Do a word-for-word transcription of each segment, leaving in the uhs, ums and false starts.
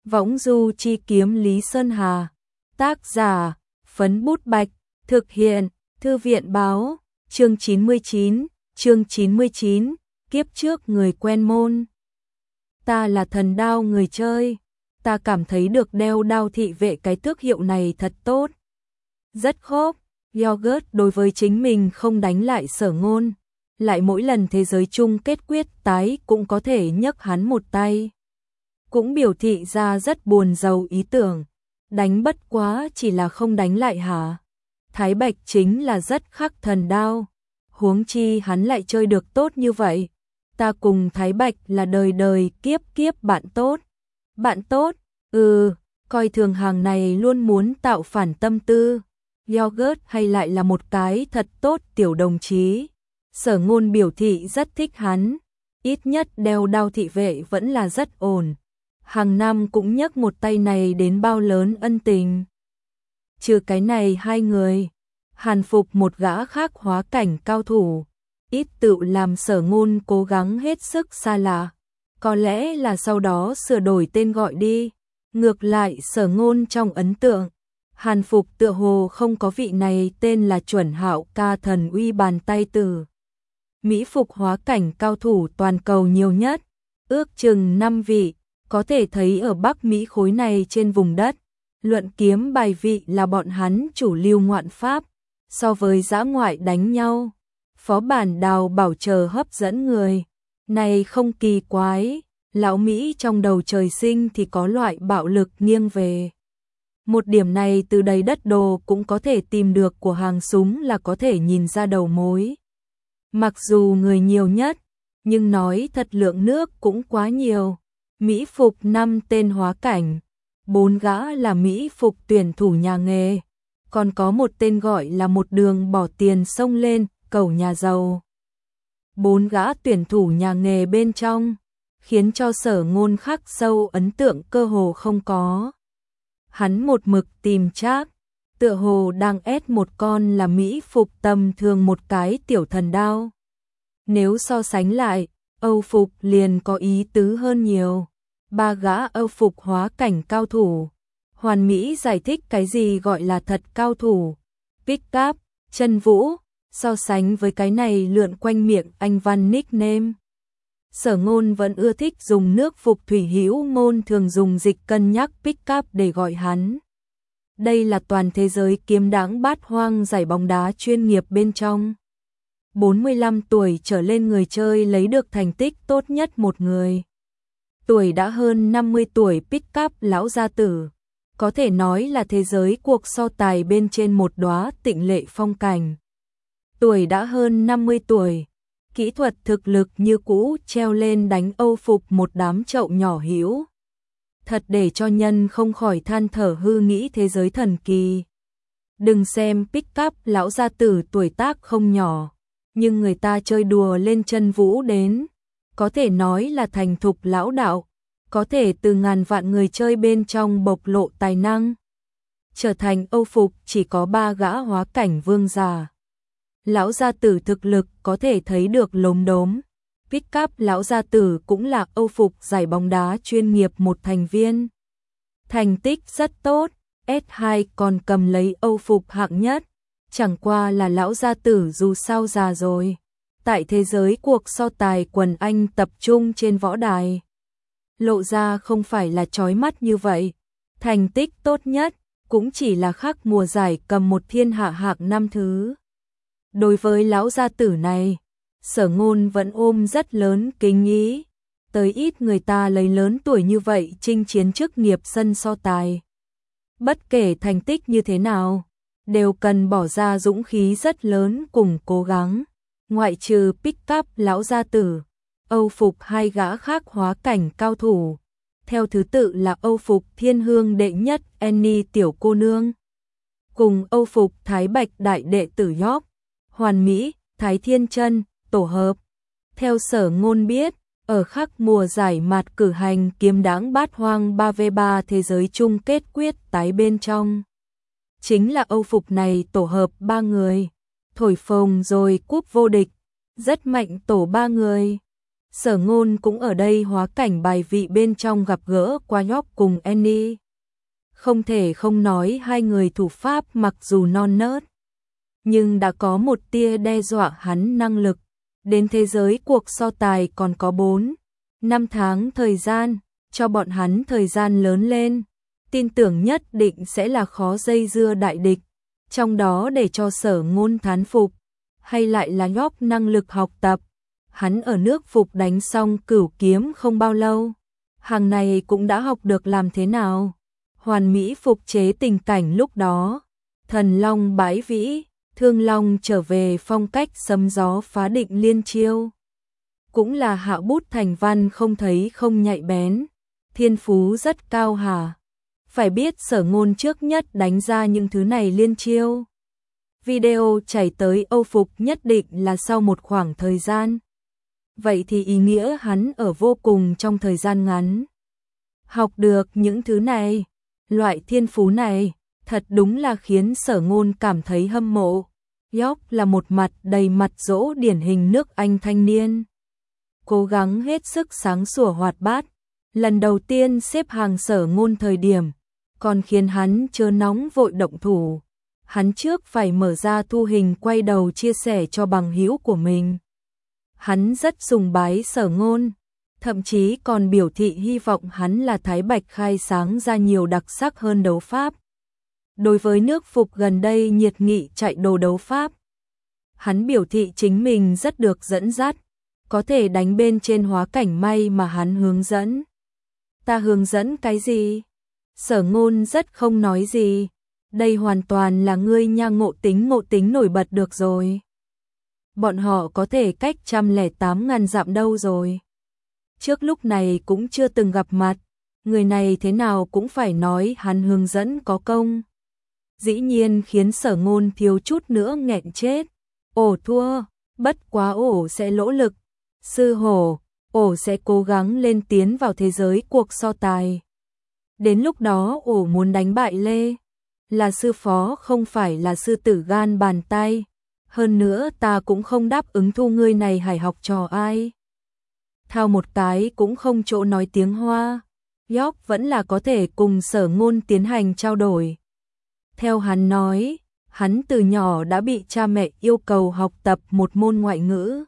Võng du chi kiếm Lý Sơn Hà. Tác giả, Phấn Bút Bạch. Thực hiện, Thư viện báo. Chương chín mươi chín, chương chín mươi chín, kiếp trước người quen môn. Ta là thần đao người chơi. Ta cảm thấy được đeo đao thị vệ cái tước hiệu này thật tốt. Rất khốp, Yogurt đối với chính mình không đánh lại Sở Ngôn. Lại mỗi lần thế giới chung kết quyết tái cũng có thể nhấc hắn một tay. Cũng biểu thị ra rất buồn giàu ý tưởng. Đánh bất quá chỉ là không đánh lại hả? Thái Bạch chính là rất khắc thần đao. Huống chi hắn lại chơi được tốt như vậy. Ta cùng Thái Bạch là đời đời kiếp kiếp bạn tốt. Bạn tốt? Ừ, coi thường hàng này luôn muốn tạo phản tâm tư. Yogurt hay lại là một cái thật tốt tiểu đồng chí. Sở Ngôn biểu thị rất thích hắn. Ít nhất đeo đao thị vệ vẫn là rất ổn. Hàng năm cũng nhấc một tay này đến bao lớn ân tình. Trừ cái này hai người, Hàn Phục một gã khác hóa cảnh cao thủ. Ít tự làm Sở Ngôn cố gắng hết sức xa lạ. Có lẽ là sau đó sửa đổi tên gọi đi. Ngược lại Sở Ngôn trong ấn tượng, Hàn Phục tựa hồ không có vị này tên là Chuẩn Hạo ca thần uy bàn tay tử. Mỹ phục hóa cảnh cao thủ toàn cầu nhiều nhất, ước chừng năm vị, có thể thấy ở Bắc Mỹ khối này trên vùng đất. Luận kiếm bài vị là bọn hắn chủ lưu ngoạn pháp, so với dã ngoại đánh nhau. Phó bản Đào Bảo chờ hấp dẫn người. Này không kỳ quái, lão Mỹ trong đầu trời sinh thì có loại bạo lực nghiêng về. Một điểm này từ đầy đất đồ cũng có thể tìm được, của hàng súng là có thể nhìn ra đầu mối. Mặc dù người nhiều nhất, nhưng nói thật lượng nước cũng quá nhiều. Mỹ phục năm tên hóa cảnh, bốn gã là Mỹ phục tuyển thủ nhà nghề, còn có một tên gọi là một đường bỏ tiền xông lên, cầu nhà giàu. Bốn gã tuyển thủ nhà nghề bên trong, khiến cho Sở Ngôn khắc sâu ấn tượng cơ hồ không có. Hắn một mực tìm Trác, tựa hồ đang ép một con là Mỹ phục tầm thường một cái tiểu thần đao. Nếu so sánh lại, Âu phục liền có ý tứ hơn nhiều. Ba gã Âu phục hóa cảnh cao thủ, hoàn mỹ giải thích cái gì gọi là thật cao thủ. Pick up, Chân Vũ, so sánh với cái này lượn quanh miệng anh văn nickname. Sở Ngôn vẫn ưa thích dùng nước phục thủy hữu môn thường dùng dịch cân nhắc pick up để gọi hắn. Đây là toàn thế giới kiếm đãng bát hoang giải bóng đá chuyên nghiệp bên trong. bốn mươi lăm tuổi trở lên người chơi lấy được thành tích tốt nhất một người. Tuổi đã hơn năm mươi tuổi pick up lão gia tử, có thể nói là thế giới cuộc so tài bên trên một đóa tịnh lệ phong cảnh. Tuổi đã hơn năm mươi tuổi, kỹ thuật thực lực như cũ treo lên đánh Âu phục một đám chậu nhỏ hữu. Thật để cho nhân không khỏi than thở hư nghĩ thế giới thần kỳ. Đừng xem pick up lão gia tử tuổi tác không nhỏ, nhưng người ta chơi đùa lên Chân Vũ đến, có thể nói là thành thục lão đạo, có thể từ ngàn vạn người chơi bên trong bộc lộ tài năng. Trở thành Âu phục chỉ có ba gã hóa cảnh vương giả. Lão gia tử thực lực có thể thấy được lốm đốm. Pick up lão gia tử cũng là Âu phục giải bóng đá chuyên nghiệp một thành viên. Thành tích rất tốt, ét hai còn cầm lấy Âu phục hạng nhất. Chẳng qua là lão gia tử dù sao già rồi. Tại thế giới cuộc so tài quần anh tập trung trên võ đài, lộ ra không phải là chói mắt như vậy. Thành tích tốt nhất cũng chỉ là khắc mùa giải cầm một thiên hạ hạng năm thứ. Đối với lão gia tử này, Sở Ngôn vẫn ôm rất lớn kính ý. Tới ít người ta lấy lớn tuổi như vậy chinh chiến chức nghiệp sân so tài. Bất kể thành tích như thế nào, đều cần bỏ ra dũng khí rất lớn cùng cố gắng. Ngoại trừ pick up lão gia tử, Âu phục hai gã khác hóa cảnh cao thủ. Theo thứ tự là Âu phục thiên hương đệ nhất Annie tiểu cô nương, cùng Âu phục Thái Bạch đại đệ tử York, hoàn mỹ, Thái Thiên Chân, tổ hợp. Theo Sở Ngôn biết, ở khắc mùa giải mạt cử hành kiếm đãng bát hoang ba vs ba thế giới chung kết quyết tái bên trong, chính là Âu phục này tổ hợp ba người, thổi phồng rồi cúp vô địch, rất mạnh tổ ba người. Sở Ngôn cũng ở đây hóa cảnh bài vị bên trong gặp gỡ qua nhóc cùng Annie. Không thể không nói hai người thủ pháp mặc dù non nớt, nhưng đã có một tia đe dọa hắn năng lực. Đến thế giới cuộc so tài còn có bốn, năm tháng thời gian, cho bọn hắn thời gian lớn lên. Tin tưởng nhất định sẽ là khó dây dưa đại địch. Trong đó để cho Sở Ngôn thán phục, hay lại là nhóc năng lực học tập. Hắn ở nước Phục đánh xong cửu kiếm không bao lâu, hàng này cũng đã học được làm thế nào hoàn mỹ phục chế tình cảnh lúc đó. Thần Long bãi vĩ, Thương Long trở về phong cách sấm gió phá định liên chiêu. Cũng là hạ bút thành văn không thấy không nhạy bén, thiên phú rất cao hả. Phải biết Sở Ngôn trước nhất đánh ra những thứ này liên chiêu. Video chảy tới Âu Phục nhất định là sau một khoảng thời gian. Vậy thì ý nghĩa hắn ở vô cùng trong thời gian ngắn học được những thứ này, loại thiên phú này, thật đúng là khiến Sở Ngôn cảm thấy hâm mộ. York là một mặt đầy mặt dỗ điển hình nước Anh thanh niên, cố gắng hết sức sáng sủa hoạt bát. Lần đầu tiên xếp hàng Sở Ngôn thời điểm, còn khiến hắn chớ nóng vội động thủ. Hắn trước phải mở ra thu hình quay đầu chia sẻ cho bằng hữu của mình. Hắn rất sùng bái Sở Ngôn, thậm chí còn biểu thị hy vọng hắn là Thái Bạch khai sáng ra nhiều đặc sắc hơn đấu pháp. Đối với nước Phục gần đây nhiệt nghị chạy đồ đấu pháp, hắn biểu thị chính mình rất được dẫn dắt, có thể đánh bên trên hóa cảnh may mà hắn hướng dẫn. Ta hướng dẫn cái gì? Sở Ngôn rất không nói gì, đây hoàn toàn là ngươi nha, ngộ tính ngộ tính nổi bật được rồi. Bọn họ có thể cách một trăm lẻ tám ngàn dặm đâu rồi. Trước lúc này cũng chưa từng gặp mặt, người này thế nào cũng phải nói hắn hướng dẫn có công. Dĩ nhiên khiến Sở Ngôn thiếu chút nữa nghẹn chết. Ổ thua, bất quá ổ sẽ lỗ lực. Sư hổ, ổ sẽ cố gắng lên tiến vào thế giới cuộc so tài. Đến lúc đó ổ muốn đánh bại Lê. Là sư phó không phải là sư tử gan bàn tay. Hơn nữa ta cũng không đáp ứng thu ngươi này hải học trò ai. Thao một cái cũng không chỗ nói tiếng Hoa. York vẫn là có thể cùng Sở Ngôn tiến hành trao đổi. Theo hắn nói, hắn từ nhỏ đã bị cha mẹ yêu cầu học tập một môn ngoại ngữ.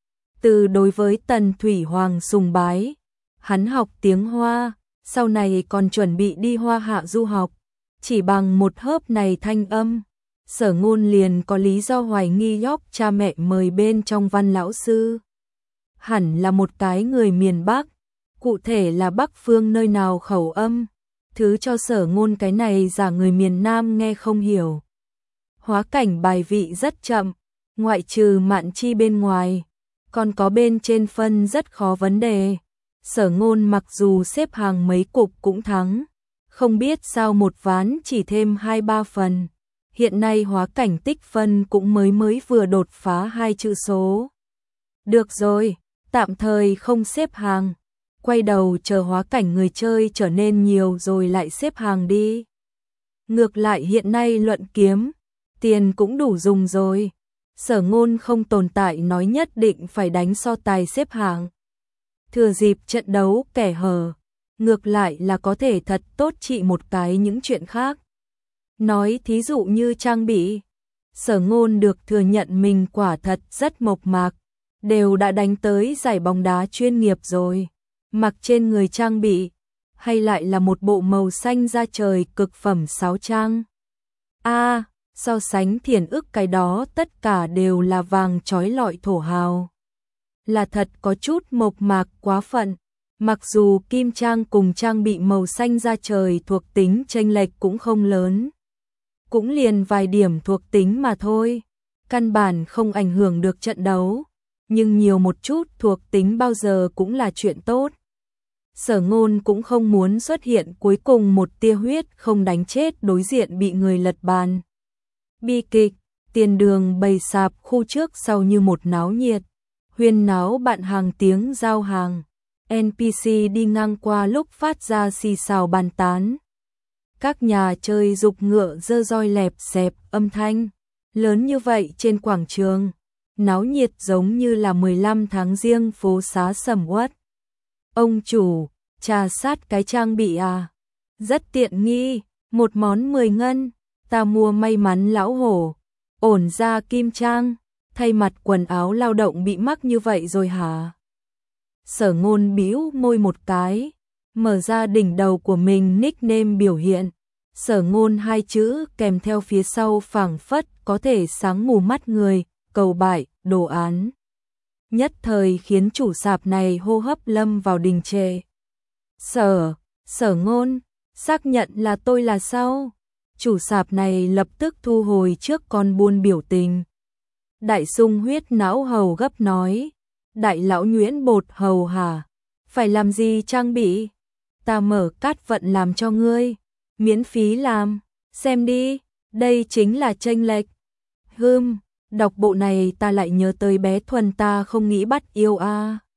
Từ đối với Tần Thủy Hoàng sùng bái, hắn học tiếng Hoa, sau này còn chuẩn bị đi Hoa Hạ du học. Chỉ bằng một hớp này thanh âm, Sở Ngôn liền có lý do hoài nghi York cha mẹ mời bên trong văn lão sư. Hẳn là một cái người miền Bắc, cụ thể là Bắc phương nơi nào khẩu âm, thứ cho Sở Ngôn cái này giả người miền Nam nghe không hiểu. Hóa cảnh bài vị rất chậm, ngoại trừ Mạn Chi bên ngoài, còn có bên trên phân rất khó vấn đề. Sở Ngôn mặc dù xếp hàng mấy cục cũng thắng, không biết sao một ván chỉ thêm hai ba phần. Hiện nay hóa cảnh tích phân cũng mới mới vừa đột phá hai chữ số. Được rồi, tạm thời không xếp hàng, quay đầu chờ hóa cảnh người chơi trở nên nhiều rồi lại xếp hàng đi. Ngược lại hiện nay luận kiếm, tiền cũng đủ dùng rồi. Sở Ngôn không tồn tại nói nhất định phải đánh so tài xếp hạng. Thừa dịp trận đấu kẻ hở, ngược lại là có thể thật tốt trị một cái những chuyện khác. Nói thí dụ như trang bị, Sở Ngôn được thừa nhận mình quả thật rất mộc mạc, đều đã đánh tới giải bóng đá chuyên nghiệp rồi. Mặc trên người trang bị, hay lại là một bộ màu xanh da trời cực phẩm sáo trang. A, à, so sánh thiền ức cái đó tất cả đều là vàng chói lọi thổ hào. Là thật có chút mộc mạc quá phận, mặc dù kim trang cùng trang bị màu xanh da trời thuộc tính chênh lệch cũng không lớn. Cũng liền vài điểm thuộc tính mà thôi, căn bản không ảnh hưởng được trận đấu, nhưng nhiều một chút thuộc tính bao giờ cũng là chuyện tốt. Sở Ngôn cũng không muốn xuất hiện cuối cùng một tia huyết không đánh chết đối diện bị người lật bàn. Bi kịch, tiền đường bày sạp khu trước sau như một náo nhiệt, huyên náo bạn hàng tiếng giao hàng, en pê xê đi ngang qua lúc phát ra xì xào bàn tán. Các nhà chơi giục ngựa dơ roi lẹp xẹp âm thanh, lớn như vậy trên quảng trường. náo nhiệt giống như là mười lăm tháng riêng phố xá sầm uất. Ông chủ, trà sát cái trang bị à? Rất tiện nghi, một món mười ngân, ta mua may mắn lão hổ, ổn ra kim trang, thay mặt quần áo lao động bị mắc như vậy rồi hả? Sở Ngôn bĩu môi một cái, mở ra đỉnh đầu của mình nickname biểu hiện, Sở Ngôn hai chữ kèm theo phía sau phảng phất có thể sáng mù mắt người, cầu bại, đồ án. Nhất thời khiến chủ sạp này hô hấp lâm vào đình trệ. Sở, Sở Ngôn, xác nhận là tôi là sao? Chủ sạp này lập tức thu hồi trước con buôn biểu tình. Đại sung huyết não hầu gấp nói, đại lão nhuyễn bột hầu hả? Phải làm gì trang bị? Ta mở cát vận làm cho ngươi, miễn phí làm, xem đi, đây chính là chênh lệch. Hừm, đọc bộ này ta lại nhớ tới bé Thuần ta không nghĩ bắt yêu a. À.